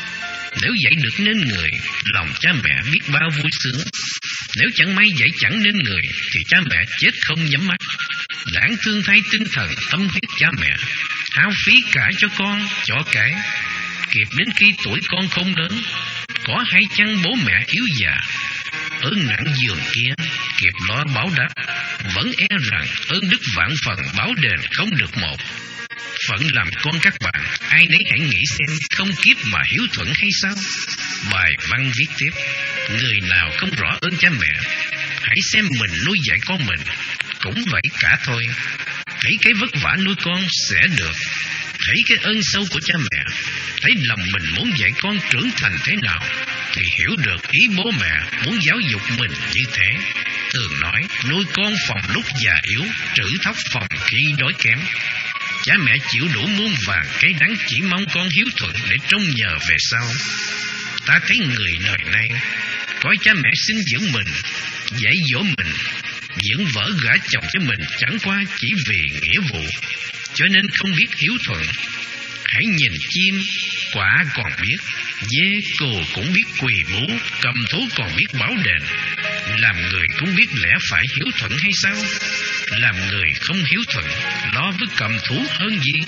Nếu dạy được nên người, lòng cha mẹ biết bao vui sướng. Nếu chẳng may dạy chẳng nên người, thì cha mẹ chết không nhắm mắt. Đáng thương thay tinh thần tâm huyết cha mẹ, hao phí cả cho con, cho cái. kịp đến khi tuổi con không lớn. Có hay chăng bố mẹ yếu già, ơn nặng giường kia kịp lo báo đáp, vẫn e rằng ơn đức vạn phần báo đền không được một. Phận làm con các bạn, ai nấy hãy nghĩ xem, không kiếp mà hiếu thuận hay sao? Bài văn viết tiếp: người nào không rõ ơn cha mẹ, hãy xem mình nuôi dạy con mình cũng vậy cả thôi. Thấy cái vất vả nuôi con sẽ được, thấy cái ơn sâu của cha mẹ, thấy lòng mình muốn dạy con trưởng thành thế nào, thì hiểu được ý bố mẹ muốn giáo dục mình như thế. Thường nói nuôi con phòng lúc già yếu, trữ thóc phòng khi đói kém. Cha mẹ chịu đủ muôn vàng cái đắng chỉ mong con hiếu thuận để trông nhờ về sau. Ta thấy người đời nay coi cha mẹ sinh dưỡng mình, dạy dỗ mình, dưỡng vợ gả chồng cho mình chẳng qua chỉ vì nghĩa vụ, cho nên không biết hiếu thuận. Hãy nhìn chim, quả còn biết, dê cừu cũng biết quỳ bố, cầm thú còn biết báo đền. Làm người cũng biết lẽ phải hiếu thuận hay sao? Làm người không hiếu thuận, lo với cầm thú hơn gì?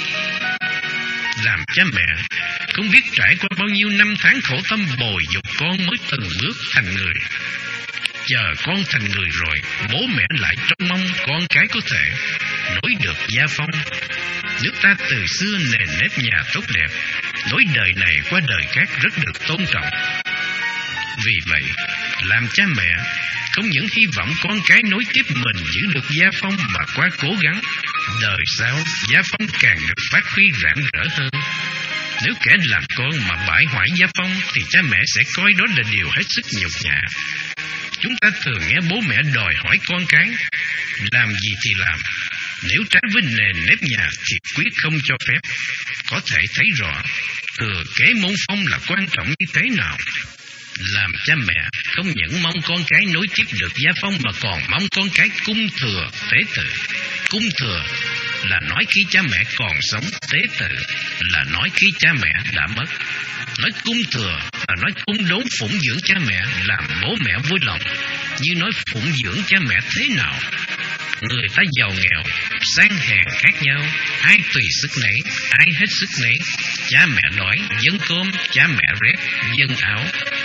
Làm cha mẹ không biết trải qua bao nhiêu năm tháng khổ tâm bồi dục con mới từng bước thành người. Chờ con thành người rồi, bố mẹ lại trông mong con cái có thể nối được gia phong. Nước ta từ xưa nền nếp nhà tốt đẹp, nối đời này qua đời khác rất được tôn trọng. Vì vậy, làm cha mẹ không những hy vọng con cái nối tiếp mình giữ được gia phong mà quá cố gắng, đời sau gia phong càng được phát huy rạng rỡ hơn. Nếu kẻ làm con mà bại hoại gia phong thì cha mẹ sẽ coi đó là điều hết sức nhục nhã. Chúng ta thường nghe bố mẹ đòi hỏi con cái làm gì thì làm, nếu trái với nền nếp nhà thì quyết không cho phép. Có thể thấy rõ thừa kế môn phong là quan trọng như thế nào. Làm cha mẹ không những mong con cái nối tiếp được gia phong mà còn mong con cái cung thừa tế tự. Cung thừa là nói khi cha mẹ còn sống, tế tự là nói khi cha mẹ đã mất. Nói cung thừa là nói cung đốn phụng dưỡng cha mẹ, làm bố mẹ vui lòng. Như nói phụng dưỡng cha mẹ thế nào? Người ta giàu nghèo, sang hèn khác nhau, ai tùy sức nấy, ai hết sức nấy. Cha mẹ đói, dân cơm, cha mẹ rét, dân áo.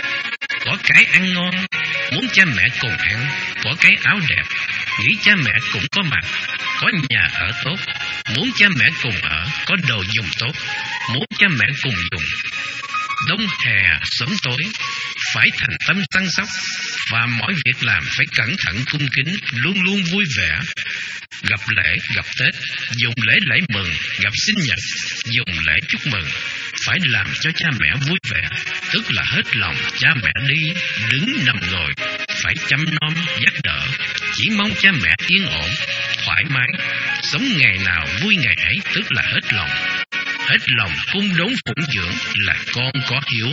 Có cái ăn ngon, muốn cha mẹ cùng ăn. Có cái áo đẹp, nghĩ cha mẹ cũng có mặt. Có nhà ở tốt, muốn cha mẹ cùng ở. Có đồ dùng tốt, muốn cha mẹ cùng dùng. Đông hè sớm tối, phải thành tâm săn sóc, và mọi việc làm phải cẩn thận cung kính, luôn luôn vui vẻ. Gặp lễ, gặp Tết, dùng lễ lễ mừng, gặp sinh nhật, dùng lễ chúc mừng, phải làm cho cha mẹ vui vẻ, tức là hết lòng cha mẹ đi, đứng nằm ngồi, phải chăm nom, dắt đỡ, chỉ mong cha mẹ yên ổn, thoải mái, sống ngày nào vui ngày ấy, tức là hết lòng. Hết lòng cung đốn phụng dưỡng là con có hiếu.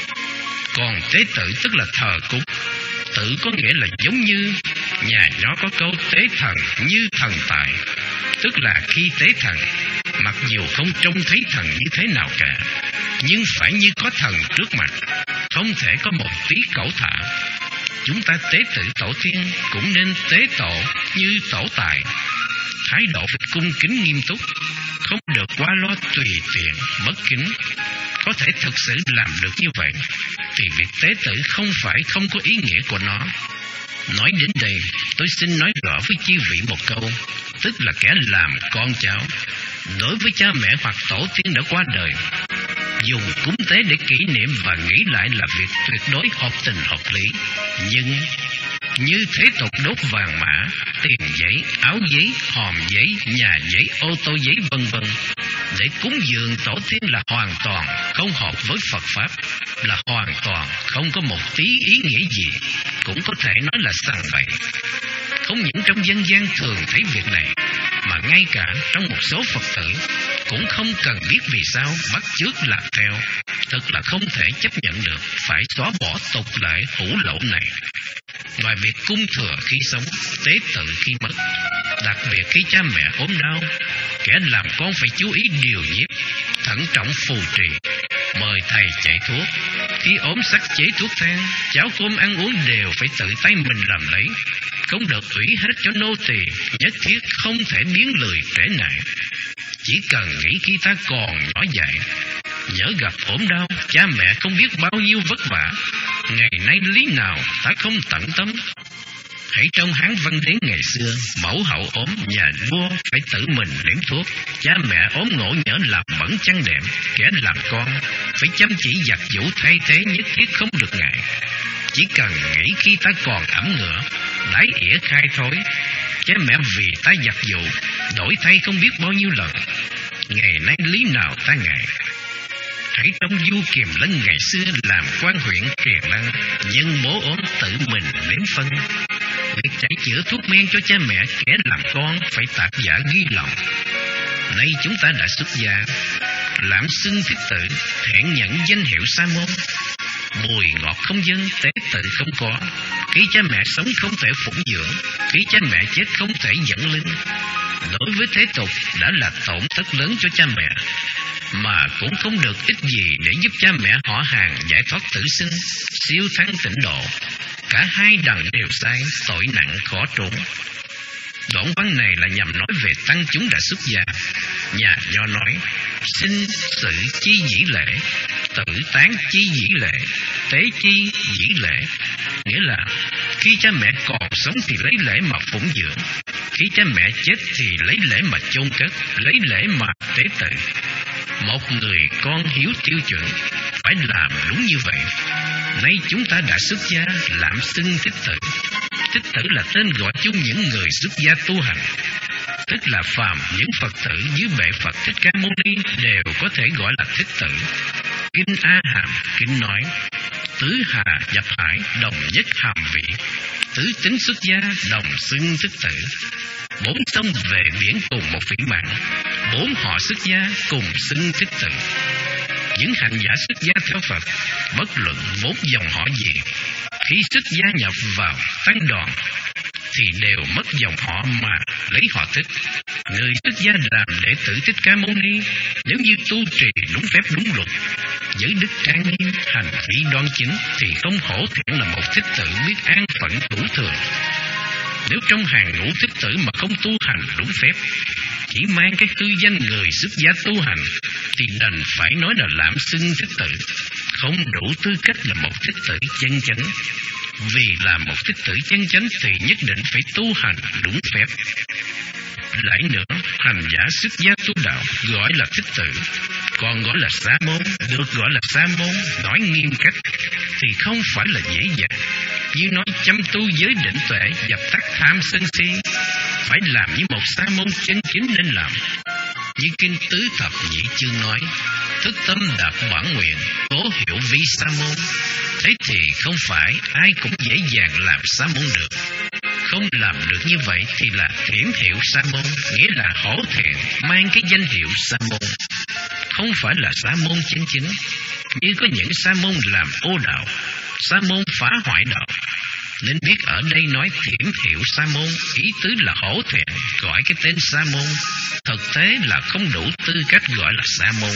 Còn tế tự tức là thờ cúng. Tự có nghĩa là giống như, nhà nó có câu tế thần như thần tại, tức là khi tế thần, mặc dù không trông thấy thần như thế nào cả, nhưng phải như có thần trước mặt, không thể có một tí cẩu thả. Chúng ta tế tự tổ tiên cũng nên tế tổ như tổ tại, thái độ phải cung kính nghiêm túc, không được quá lo tùy tiện, bất kính. Có thể thực sự làm được như vậy thì việc tế tự không phải không có ý nghĩa của nó. Nói đến đây, tôi xin nói rõ với chi vị một câu, tức là kẻ làm con cháu đối với cha mẹ hoặc tổ tiên đã qua đời, dùng cúng tế để kỷ niệm và nghĩ lại là việc tuyệt đối hợp tình hợp lý. Nhưng như thế tục đốt vàng mã, tiền giấy, áo giấy, hòm giấy, nhà giấy, ô tô giấy vân vân để cúng dường tổ tiên là hoàn toàn không hợp với Phật pháp, là hoàn toàn không có một tí ý nghĩa gì, cũng có thể nói là sằng bậy. Không những trong dân gian thường thấy việc này, mà ngay cả trong một số Phật tử cũng không cần biết vì sao bắt chước làm theo, thật là không thể chấp nhận được, phải xóa bỏ tục lệ hủ lậu này. Ngoài việc cung thừa khi sống, tế tự khi mất, đặc biệt khi cha mẹ ốm đau, kẻ làm con phải chú ý điều nhiếp, thận trọng phù trì, mời thầy chạy thuốc. Khi ốm sắc chế thuốc thang, cháo cơm ăn uống đều phải tự tay mình làm lấy, không được ủy hết cho nô tỳ, nhất thiết không thể biến lười trễ nải. Chỉ cần nghĩ khi ta còn nhỏ dại, Nhỡ gặp ốm đau, cha mẹ không biết bao nhiêu vất vả. Ngày nay lý nào ta không tận tâm. Hãy trong Hán Văn Đế ngày xưa, mẫu hậu ốm, nhà vua phải tự mình nếm thuốc. Cha mẹ ốm ngộ nhỡ làm bẩn chăn đệm, kẻ làm con phải chăm chỉ giặt giũ thay thế, nhất thiết không được ngại. Chỉ cần nghĩ khi ta còn ẩm ngựa, đái ỉa khai thối, cha mẹ vì ta giặt giũ đổi thay không biết bao nhiêu lần. Ngày nay lý nào ta ngại. Hãy trong Du Kiềm Lân ngày xưa làm quan huyện Kiền Lân, nhân bố ốm tự mình nếm phân. Việc chạy chữa thuốc men cho cha mẹ, kẻ làm con phải tạc giả ghi lòng. Nay chúng ta đã xuất gia, làm xưng thích tự, hẹn nhận danh hiệu sa môn. Mùi ngọt không dâng, tế tự không có. Khi cha mẹ sống không thể phụng dưỡng, khi cha mẹ chết không thể dẫn linh. Đối với thế tục đã là tổn thất lớn cho cha mẹ, mà cũng không được ích gì để giúp cha mẹ họ hàng giải thoát tử sinh, siêu thắng tịnh độ. Cả hai đằng đều sai, tội nặng khó trốn. Đoạn văn này là nhằm nói về tăng chúng đã xuất gia. Nhà Nho nói: sinh sự chi dĩ lễ, tử tán chi dĩ lễ, tế chi dĩ lễ. Nghĩa là khi cha mẹ còn sống thì lấy lễ mà phụng dưỡng, khi cha mẹ chết thì lấy lễ mà chôn cất, lấy lễ mà tế tự. Một người con hiếu tiêu chuẩn phải làm đúng như vậy. Nay chúng ta đã xuất gia, làm xưng thích tử. Thích tử là tên gọi chung những người xuất gia tu hành, tức là phàm những Phật tử dưới bệ Phật Thích Ca Mâu Ni đều có thể gọi là thích tử. Kinh A Hàm kinh nói: tứ hà nhập hải, đồng nhất hàm vị. Tứ tính xuất gia, đồng xưng thích tử. Bốn sông về biển cùng một vĩ mạng, bốn họ xuất gia cùng xưng thích tử. Những hành giả xuất gia theo Phật, bất luận bốn dòng họ gì, khi xuất gia nhập vào tăng đoàn thì đều mất dòng họ mà lấy họ thích. Người xuất gia làm đệ tử Thích Ca Mâu Ni, nếu như tu trì đúng phép đúng luật, giữ đức trang nghiêm, hành vi đoan chính, thì không hổ thẹn là một thích tử biết an phận thủ thường. Nếu trong hàng ngũ thích tử mà không tu hành đúng phép, chỉ mang cái hư danh người xuất gia tu hành, thì đành phải nói là lạm xưng thích tử, không đủ tư cách là một thích tử chân chánh. Vì là một thích tử chân chánh thì nhất định phải tu hành đúng phép. Lại nữa, hành giả xuất gia tu đạo gọi là thích tử, còn gọi là sa môn, được gọi là sa môn, nói nghiêm cách thì không phải là dễ dàng. Như nói chăm tu giới định tuệ, dập tắt tham sân si, phải làm như một sa môn chân chính nên làm. Như kinh Tứ Thập Nhị Chương nói: thức tâm đạt bản nguyện, cố hiểu vi sa môn. Thế thì không phải ai cũng dễ dàng làm sa môn được. Không làm được như vậy thì là hiểm hiệu sa môn, nghĩa là hổ thẹn mang cái danh hiệu sa môn, không phải là sa môn chân chính. Như có những sa môn làm ô đạo, sa môn phá hoại đạo, nên biết ở đây nói hiểm hiệu sa môn, ý tứ là hổ thẹn gọi cái tên sa môn, thực tế là không đủ tư cách gọi là sa môn.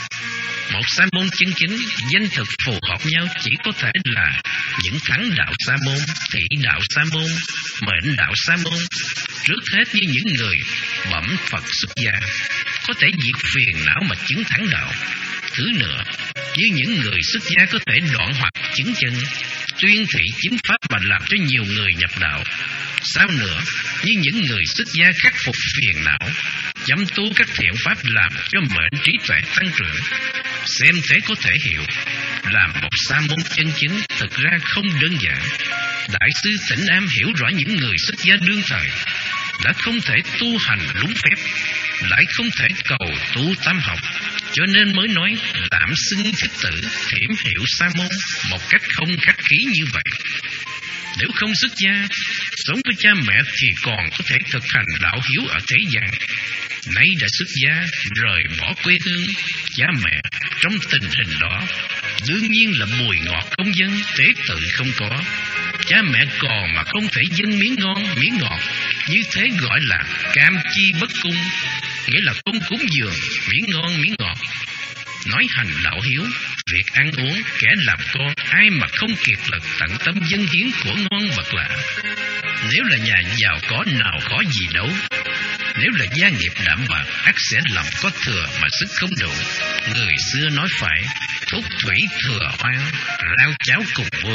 Một sa môn chân chính, danh thực phù hợp nhau chỉ có thể là những thắng đạo sa môn, thị đạo sa môn, mệnh đạo sa môn. Trước hết như những người bẩm Phật xuất gia, có thể diệt phiền não mà chứng thắng đạo. Thứ nữa, như những người xuất gia có thể đoạn hoặc chứng chân, tuyên thị chính pháp mà làm cho nhiều người nhập đạo. Sao nữa, như những người xuất gia khắc phục phiền não, chăm tu các thiện pháp làm cho mệnh trí tuệ tăng trưởng. Xem thế có thể hiểu, làm một sa môn chân chính thực ra không đơn giản. Đại sư Tĩnh Am hiểu rõ những người xuất gia đương thời đã không thể tu hành đúng phép, lại không thể cầu tu tam học, cho nên mới nói tạm xưng thích tử, thiểm hiệu sa môn một cách không khách khí như vậy. Nếu không xuất gia, sống với cha mẹ thì còn có thể thực hành đạo hiếu ở thế gian. Nay đã xuất gia, rời bỏ quê hương, cha mẹ, trong tình hình đó, đương nhiên là mùi ngọt không dâng, tế tự không có. Cha mẹ còn mà không thể dâng miếng ngon, miếng ngọt, như thế gọi là cam chi bất cung, nghĩa là không cúng dường miếng ngon, miếng ngọt. Nói hành đạo hiếu, việc ăn uống, kẻ làm con, ai mà không kiệt lực tận tâm dâng hiến của ngon vật lạ. Nếu là nhà giàu có nào có gì đâu, Nếu là gia nghiệp đạm bạc, ắt sẽ lòng có thừa mà sức không đủ. Người xưa nói phải, thúc thủy thừa oan, lao cháo cùng vui.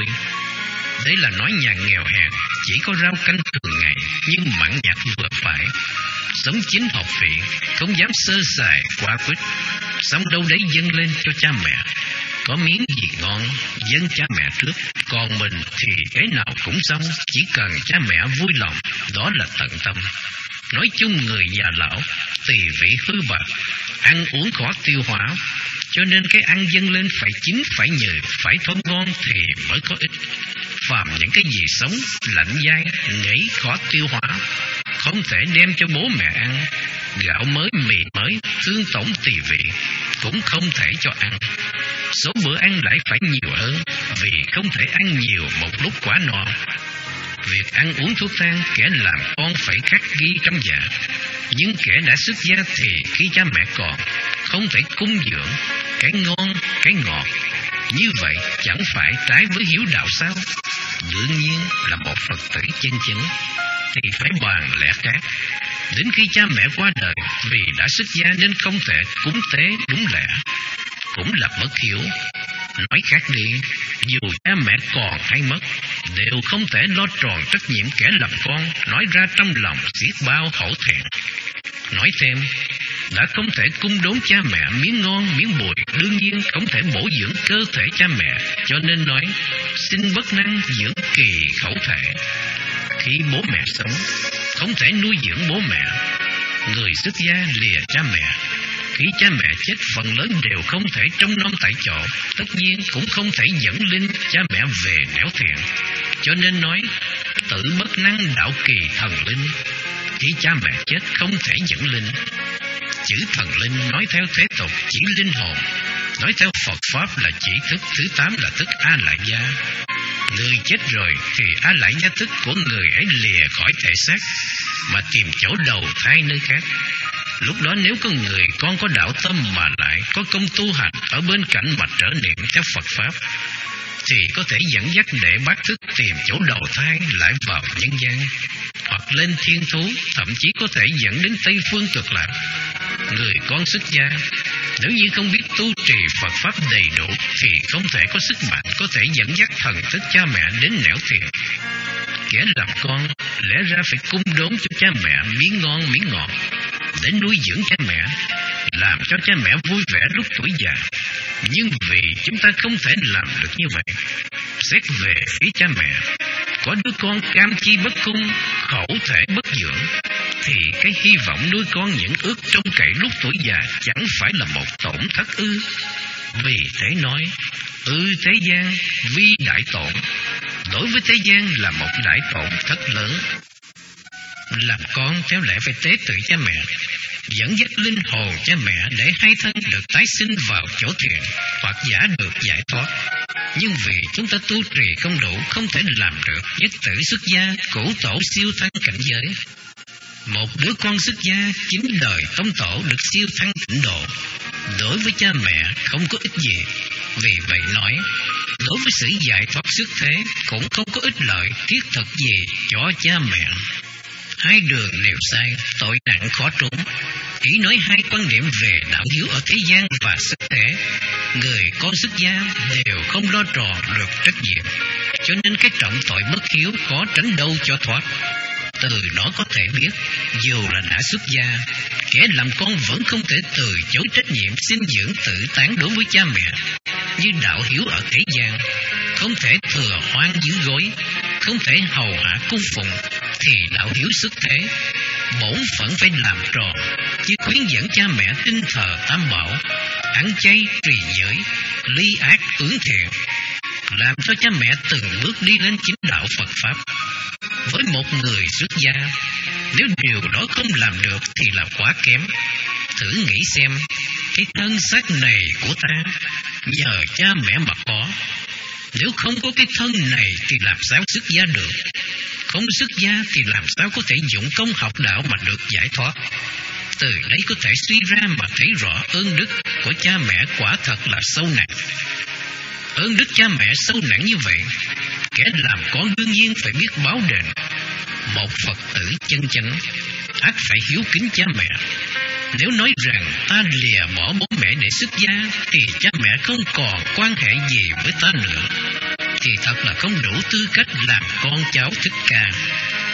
Đấy là nói nhà nghèo hèn, chỉ có rau canh thường ngày, nhưng mặn nhạt vừa phải. Sống chính hợp vị, không dám sơ sài quá quýt. Sống đâu đấy dâng lên cho cha mẹ. Có miếng gì ngon, dâng cha mẹ trước. Còn mình thì cái nào cũng xong, chỉ cần cha mẹ vui lòng, đó là tận tâm. Nói chung người già lão, tỳ vị hư bạc, ăn uống khó tiêu hóa. Cho nên cái ăn dâng lên phải chín, phải nhừ, phải thơm ngon thì mới có ích. Phàm những cái gì sống, lạnh dai, ngấy, khó tiêu hóa, không thể đem cho bố mẹ ăn. Gạo mới, mì mới, tương tổng tỳ vị, cũng không thể cho ăn. Số bữa ăn lại phải nhiều hơn, vì không thể ăn nhiều một lúc quá no. Việc ăn uống thuốc thang, kẻ làm con phải khắc ghi trong dạ. Nhưng kẻ đã xuất gia thì khi cha mẹ còn, không thể cúng dưỡng cái ngon, cái ngọt. Như vậy chẳng phải trái với hiếu đạo sao? Đương nhiên là một Phật tử chân chính thì phải bàn lẽ khác. Đến khi cha mẹ qua đời, vì đã xuất gia nên không thể cúng tế đúng lẽ, cũng là bất hiếu. Nói khác đi, dù cha mẹ còn hay mất, đều không thể lo tròn trách nhiệm kẻ làm con, nói ra trong lòng xiết bao hổ thẹn. Nói thêm, đã không thể cung đốn cha mẹ miếng ngon miếng bùi, đương nhiên không thể bổ dưỡng cơ thể cha mẹ, cho nên nói xin bất năng dưỡng kỳ khẩu thể. Khi bố mẹ sống, không thể nuôi dưỡng bố mẹ. Người xuất gia lìa cha mẹ, khi cha mẹ chết phần lớn đều không thể trông nom tại chỗ, tất nhiên cũng không thể dẫn linh cha mẹ về nẻo thiện. Cho nên nói tự bất năng đạo kỳ thần linh. Khi cha mẹ chết không thể dẫn linh. Chữ thần linh nói theo thế tục chỉ linh hồn, nói theo Phật Pháp là chỉ thức thứ tám là thức A Lại Gia. Người chết rồi thì A Lại Gia thức của người ấy lìa khỏi thể xác mà tìm chỗ đầu thai nơi khác. Lúc đó nếu có người con có đạo tâm mà lại có công tu hành ở bên cạnh mà trở niệm theo Phật Pháp, thì có thể dẫn dắt để bác thức tìm chỗ đầu thai lại vào nhân gian, hoặc lên thiên thú, thậm chí có thể dẫn đến Tây Phương Cực Lạc. Người con xuất gia nếu như không biết tu trì Phật Pháp đầy đủ thì không thể có sức mạnh có thể dẫn dắt thần thức cha mẹ đến nẻo thiện. Kẻ làm con lẽ ra phải cung đốn cho cha mẹ miếng ngon miếng ngọt để nuôi dưỡng cha mẹ, làm cho cha mẹ vui vẻ lúc tuổi già. Nhưng vì chúng ta không thể làm được như vậy, xét về phía cha mẹ, có đứa con cam chi bất cung, khẩu thể bất dưỡng, thì cái hy vọng nuôi con những ước trông cậy lúc tuổi già chẳng phải là một tổn thất ư? Vì thế nói, ư thế gian vi đại tổn, đối với thế gian là một đại tổn thất lớn. Làm con theo lẽ phải tế tự cha mẹ, dẫn dắt linh hồn cha mẹ để hai thân được tái sinh vào chỗ thiện, hoặc giả được giải thoát. Nhưng vì chúng ta tu trì không đủ, không thể làm được nhất tử xuất gia, cửu tổ siêu thăng cảnh giới. Một đứa con xuất gia chín đời tông tổ được siêu thăng tịnh độ, đối với cha mẹ không có ích gì. Vì vậy nói, đối với sự giải thoát xuất thế cũng không có ích lợi thiết thực gì cho cha mẹ. Hai đường đều sai, tội nặng khó trốn. Ý nói hai quan điểm về đạo hiếu ở thế gian và xuất thế. Người con xuất gia đều không lo tròn được trách nhiệm, cho nên cái trọng tội bất hiếu khó tránh đâu cho thoát. Từ đó có thể biết, dù là đã xuất gia, kẻ làm con vẫn không thể từ chối trách nhiệm sinh dưỡng tự tán đối với cha mẹ. Như đạo hiếu ở thế gian, không thể thừa hoang giữ gối, không thể hầu hạ cung phụng, thì đạo hiếu xuất thế bổn phận phải làm tròn, chứ khuyến dẫn cha mẹ tinh thờ tam bảo, ăn chay trì giới, ly ác ứng thiện, làm cho cha mẹ từng bước đi lên chính đạo Phật Pháp. Với một người xuất gia, nếu điều đó không làm được thì là quá kém. Thử nghĩ xem, cái thân xác này của ta nhờ cha mẹ mà có, nếu không có cái thân này thì làm sao xuất gia được? Không xuất gia thì làm sao có thể dụng công học đạo mà được giải thoát? Từ đấy có thể suy ra mà thấy rõ ơn đức của cha mẹ quả thật là sâu nặng. Ơn đức cha mẹ sâu nặng như vậy, kẻ làm con đương nhiên phải biết báo đền. Một Phật tử chân chánh ắt phải hiếu kính cha mẹ. Nếu nói rằng ta lìa bỏ bố mẹ để xuất gia, thì cha mẹ không còn quan hệ gì với ta nữa, thì thật là không đủ tư cách làm con cháu Thích Ca.